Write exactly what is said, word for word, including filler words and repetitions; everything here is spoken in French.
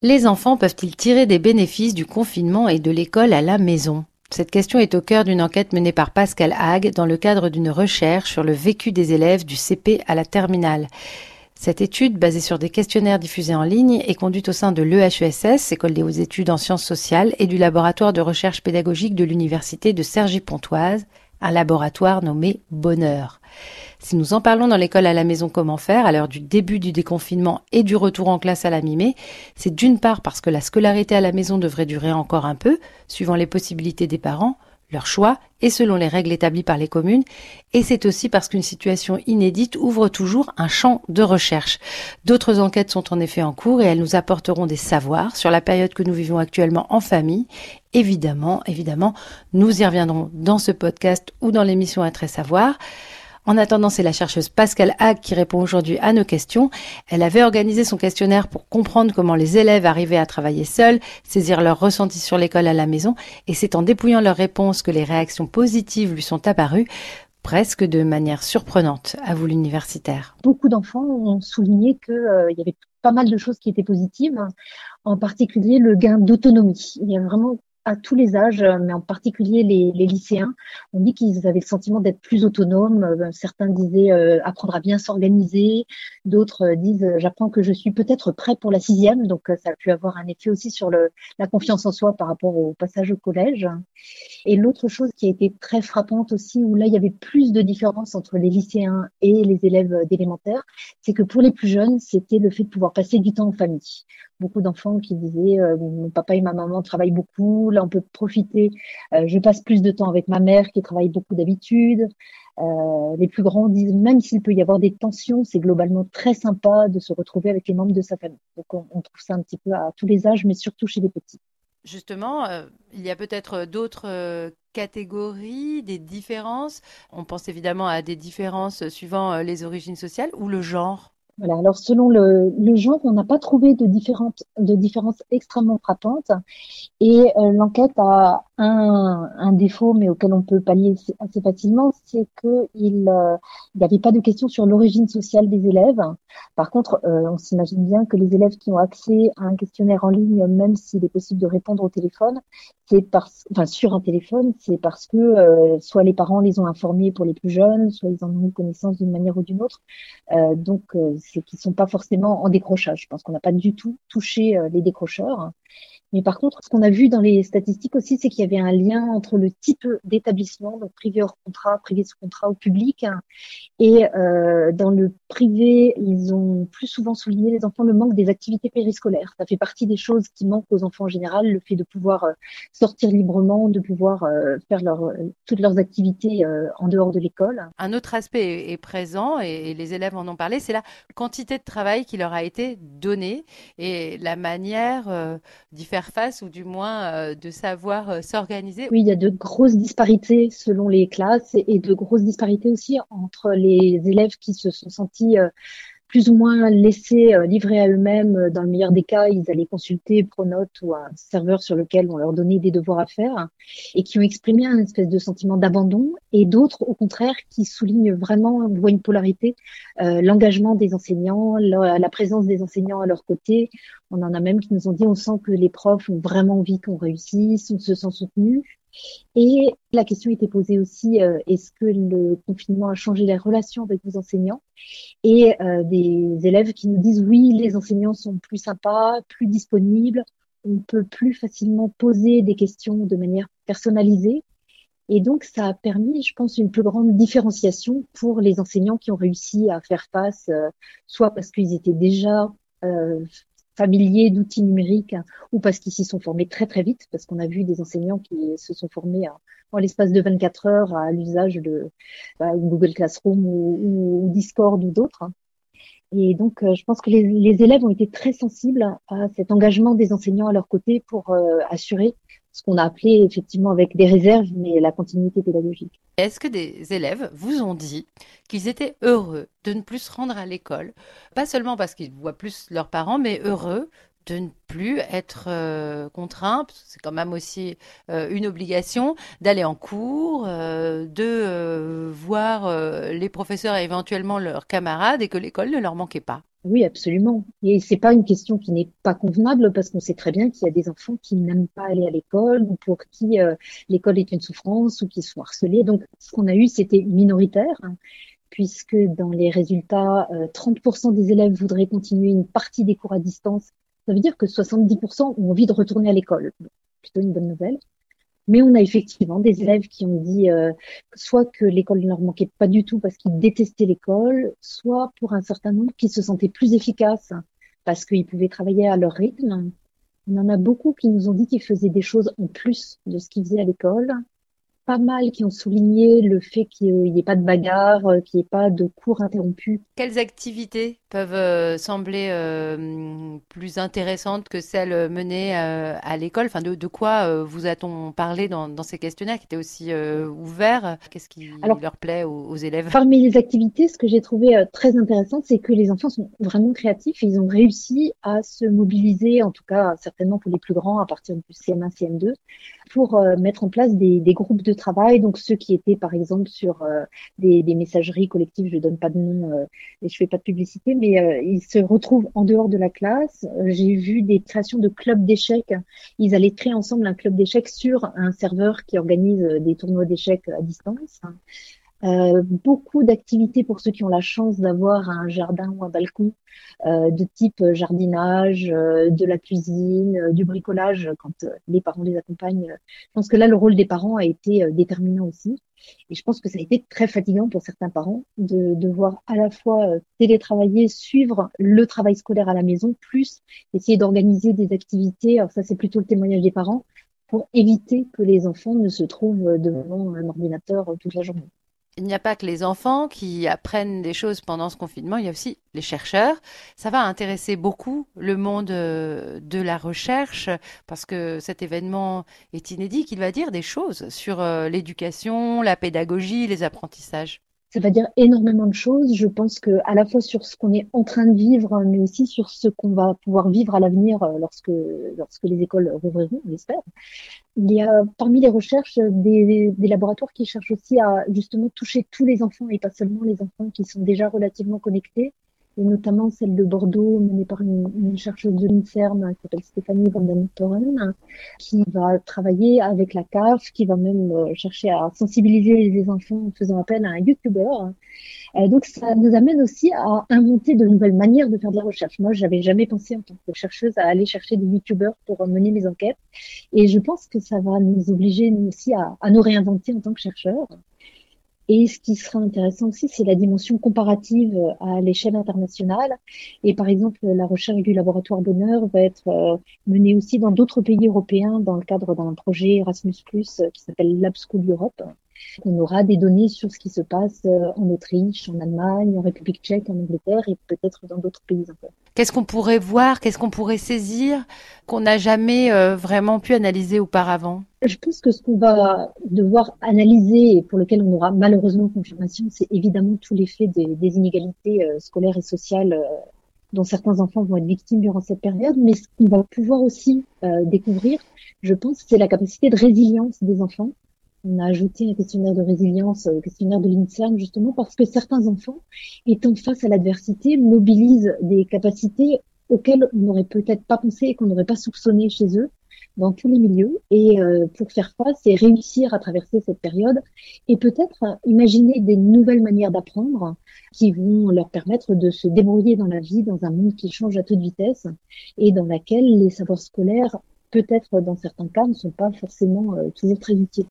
Les enfants peuvent-ils tirer des bénéfices du confinement et de l'école à la maison? Cette question est au cœur d'une enquête menée par Pascal Hague dans le cadre d'une recherche sur le vécu des élèves du C P à la terminale. Cette étude, basée sur des questionnaires diffusés en ligne, est conduite au sein de l'E H E S S, École des hautes études en sciences sociales, et du laboratoire de recherche pédagogique de l'université de Cergy-Pontoise, un laboratoire nommé Bonheur. Si nous en parlons dans l'école à la maison comment faire, à l'heure du début du déconfinement et du retour en classe à la mi-mai, c'est d'une part parce que la scolarité à la maison devrait durer encore un peu, suivant les possibilités des parents, leur choix et selon les règles établies par les communes, et c'est aussi parce qu'une situation inédite ouvre toujours un champ de recherche. D'autres enquêtes sont en effet en cours et elles nous apporteront des savoirs sur la période que nous vivons actuellement en famille. Évidemment, évidemment, nous y reviendrons dans ce podcast ou dans l'émission Être et Savoir. En attendant, c'est la chercheuse Pascal Hague qui répond aujourd'hui à nos questions. Elle avait organisé son questionnaire pour comprendre comment les élèves arrivaient à travailler seuls, saisir leurs ressentis sur l'école à la maison, et c'est en dépouillant leurs réponses que les réactions positives lui sont apparues, presque de manière surprenante, avoue l'universitaire. Beaucoup d'enfants ont souligné qu'il euh, y avait pas mal de choses qui étaient positives, en particulier le gain d'autonomie. Il y a vraiment à tous les âges, mais en particulier les, les lycéens, on dit qu'ils avaient le sentiment d'être plus autonomes. Euh, Certains disaient euh, apprendre à bien s'organiser, d'autres euh, disent euh, j'apprends que je suis peut-être prêt pour la sixième, donc euh, ça a pu avoir un effet aussi sur le, la confiance en soi par rapport au passage au collège. Et l'autre chose qui a été très frappante aussi, où là il y avait plus de différence entre les lycéens et les élèves d'élémentaire, c'est que pour les plus jeunes, c'était le fait de pouvoir passer du temps en famille. Beaucoup d'enfants qui disaient euh, mon papa et ma maman travaillent beaucoup, là on peut profiter, euh, je passe plus de temps avec ma mère qui travaille beaucoup d'habitude. Euh, les plus grands disent même s'il peut y avoir des tensions, c'est globalement très sympa de se retrouver avec les membres de sa famille. Donc on, on trouve ça un petit peu à tous les âges, mais surtout chez les petits. Justement, euh, il y a peut-être d'autres euh, catégories, des différences. On pense évidemment à des différences suivant euh, les origines sociales ou le genre. Voilà. Alors, selon le, le genre, on n'a pas trouvé de différentes, de différences extrêmement frappantes. Et euh, l'enquête a un, un défaut, mais auquel on peut pallier assez assez facilement, c'est qu'il euh, n'y avait pas de question sur l'origine sociale des élèves. Par contre, euh, on s'imagine bien que les élèves qui ont accès à un questionnaire en ligne, même s'il est possible de répondre au téléphone, c'est parce, enfin sur un téléphone, c'est parce que euh, soit les parents les ont informés pour les plus jeunes, soit ils en ont eu connaissance d'une manière ou d'une autre. Euh, donc, euh, c'est qu'ils sont pas forcément en décrochage. Je pense qu'on n'a pas du tout touché euh, les décrocheurs. Mais par contre, ce qu'on a vu dans les statistiques aussi, c'est qu'il y avait un lien entre le type d'établissement, donc privé hors contrat, privé sous contrat ou public. Et euh, dans le privé, ils ont plus souvent souligné, les enfants, le manque des activités périscolaires. Ça fait partie des choses qui manquent aux enfants en général, le fait de pouvoir euh, sortir librement, de pouvoir euh, faire leur, euh, toutes leurs activités euh, en dehors de l'école. Un autre aspect est, est présent et, et les élèves en ont parlé, c'est la quantité de travail qui leur a été donnée et la manière euh, d'y faire face ou du moins euh, de savoir euh, s'organiser. Oui, il y a de grosses disparités selon les classes et de grosses disparités aussi entre les élèves qui se sont sentis euh, plus ou moins laissés euh, livrés à eux-mêmes. Dans le meilleur des cas, ils allaient consulter Pronote ou un serveur sur lequel on leur donnait des devoirs à faire et qui ont exprimé un espèce de sentiment d'abandon, et d'autres, au contraire, qui soulignent vraiment, on voit une polarité, euh, l'engagement des enseignants, la, la présence des enseignants à leur côté. On en a même qui nous ont dit on sent que les profs ont vraiment envie qu'on réussisse, on se sent soutenu. Et la question était posée aussi, euh, est-ce que le confinement a changé les relations avec vos enseignants? Et euh, des élèves qui nous disent oui, les enseignants sont plus sympas, plus disponibles, on peut plus facilement poser des questions de manière personnalisée. Et donc, ça a permis, je pense, une plus grande différenciation pour les enseignants qui ont réussi à faire face, euh, soit parce qu'ils étaient déjà euh, familiers d'outils numériques, hein, ou parce qu'ils s'y sont formés très très vite, parce qu'on a vu des enseignants qui se sont formés hein, en l'espace de vingt-quatre heures à l'usage de bah, Google Classroom ou, ou, ou Discord ou d'autres. Hein. Et donc, euh, je pense que les, les élèves ont été très sensibles à cet engagement des enseignants à leur côté pour euh, assurer ce qu'on a appelé effectivement avec des réserves, mais la continuité pédagogique. Est-ce que des élèves vous ont dit qu'ils étaient heureux de ne plus se rendre à l'école? Pas seulement parce qu'ils voient plus leurs parents, mais heureux de ne plus être euh, contraint, parce que c'est quand même aussi euh, une obligation, d'aller en cours, euh, de euh, voir euh, les professeurs et éventuellement leurs camarades et que l'école ne leur manquait pas. Oui, absolument. Et c'est pas une question qui n'est pas convenable parce qu'on sait très bien qu'il y a des enfants qui n'aiment pas aller à l'école ou pour qui euh, l'école est une souffrance ou qui sont harcelés. Donc, ce qu'on a eu, c'était minoritaire, hein, puisque dans les résultats, euh, trente pour cent des élèves voudraient continuer une partie des cours à distance. Ça veut dire que soixante-dix pour cent ont envie de retourner à l'école. Donc, plutôt une bonne nouvelle. Mais on a effectivement des élèves qui ont dit euh, soit que l'école ne leur manquait pas du tout parce qu'ils détestaient l'école, soit pour un certain nombre qui se sentaient plus efficaces parce qu'ils pouvaient travailler à leur rythme. On en a beaucoup qui nous ont dit qu'ils faisaient des choses en plus de ce qu'ils faisaient à l'école. Pas mal qui ont souligné le fait qu'il n'y ait pas de bagarre, euh, qu'il n'y ait pas de cours interrompus. Quelles activités peuvent euh, sembler euh, plus intéressantes que celles menées euh, à l'école? Enfin, de, de quoi euh, vous a-t-on parlé dans, dans ces questionnaires qui étaient aussi euh, ouverts? Qu'est-ce qui Alors, leur plaît aux, aux élèves? parmi les activités, ce que j'ai trouvé euh, très intéressant, c'est que les enfants sont vraiment créatifs et ils ont réussi à se mobiliser, en tout cas certainement pour les plus grands, à partir du C M un, C M deux, pour euh, mettre en place des, des groupes de travail. Donc ceux qui étaient par exemple sur euh, des, des messageries collectives, je donne pas de nom euh, et je fais pas de publicité, mais euh, ils se retrouvent en dehors de la classe. Euh, J'ai vu des créations de clubs d'échecs. Ils allaient créer ensemble un club d'échecs sur un serveur qui organise euh, des tournois d'échecs à distance. Euh, beaucoup d'activités pour ceux qui ont la chance d'avoir un jardin ou un balcon euh, de type jardinage, euh, de la cuisine, euh, du bricolage quand euh, les parents les accompagnent. Je pense que là, le rôle des parents a été euh, déterminant aussi. Et je pense que ça a été très fatigant pour certains parents de devoir à la fois euh, télétravailler, suivre le travail scolaire à la maison, plus essayer d'organiser des activités. Alors ça, c'est plutôt le témoignage des parents pour éviter que les enfants ne se trouvent devant un ordinateur euh, toute la journée. Il n'y a pas que les enfants qui apprennent des choses pendant ce confinement, il y a aussi les chercheurs. Ça va intéresser beaucoup le monde euh, de la recherche parce que cet événement est inédit, qu'il va dire des choses sur euh, l'éducation, la pédagogie, les apprentissages. Ça va dire énormément de choses. Je pense que à la fois sur ce qu'on est en train de vivre, mais aussi sur ce qu'on va pouvoir vivre à l'avenir euh, lorsque lorsque les écoles rouvriront, on l'espère. Il y a parmi les recherches des, des laboratoires qui cherchent aussi à justement toucher tous les enfants et pas seulement les enfants qui sont déjà relativement connectés, et notamment celle de Bordeaux menée par une, une chercheuse de l'INSERM qui s'appelle Stéphanie Van den Toren, qui va travailler avec la C A F, qui va même euh, chercher à sensibiliser les enfants en faisant appel à un YouTuber. Euh, donc, ça nous amène aussi à inventer de nouvelles manières de faire de la recherche. Moi, j'avais jamais pensé en tant que chercheuse à aller chercher des youtubeurs pour mener mes enquêtes. Et je pense que ça va nous obliger, nous aussi, à, à nous réinventer en tant que chercheurs. Et ce qui sera intéressant aussi, c'est la dimension comparative à l'échelle internationale. Et par exemple, la recherche du laboratoire Bonheur va être euh, menée aussi dans d'autres pays européens dans le cadre d'un projet Erasmus+, euh, qui s'appelle Lab School Europe. On aura des données sur ce qui se passe euh, en Autriche, en Allemagne, en République tchèque, en Angleterre et peut-être dans d'autres pays encore. Qu'est-ce qu'on pourrait voir, qu'est-ce qu'on pourrait saisir qu'on n'a jamais euh, vraiment pu analyser auparavant? Je pense que ce qu'on va devoir analyser et pour lequel on aura malheureusement confirmation, c'est évidemment tout l'effet des, des inégalités euh, scolaires et sociales euh, dont certains enfants vont être victimes durant cette période. Mais ce qu'on va pouvoir aussi euh, découvrir, je pense, c'est la capacité de résilience des enfants. On a ajouté un questionnaire de résilience, un questionnaire de l'INSERM, justement parce que certains enfants, étant face à l'adversité, mobilisent des capacités auxquelles on n'aurait peut-être pas pensé et qu'on n'aurait pas soupçonné chez eux dans tous les milieux. Et euh, pour faire face et réussir à traverser cette période et peut-être euh, imaginer des nouvelles manières d'apprendre qui vont leur permettre de se débrouiller dans la vie, dans un monde qui change à toute vitesse et dans laquelle les savoirs scolaires, peut-être dans certains cas, ne sont pas forcément euh, toujours très utiles.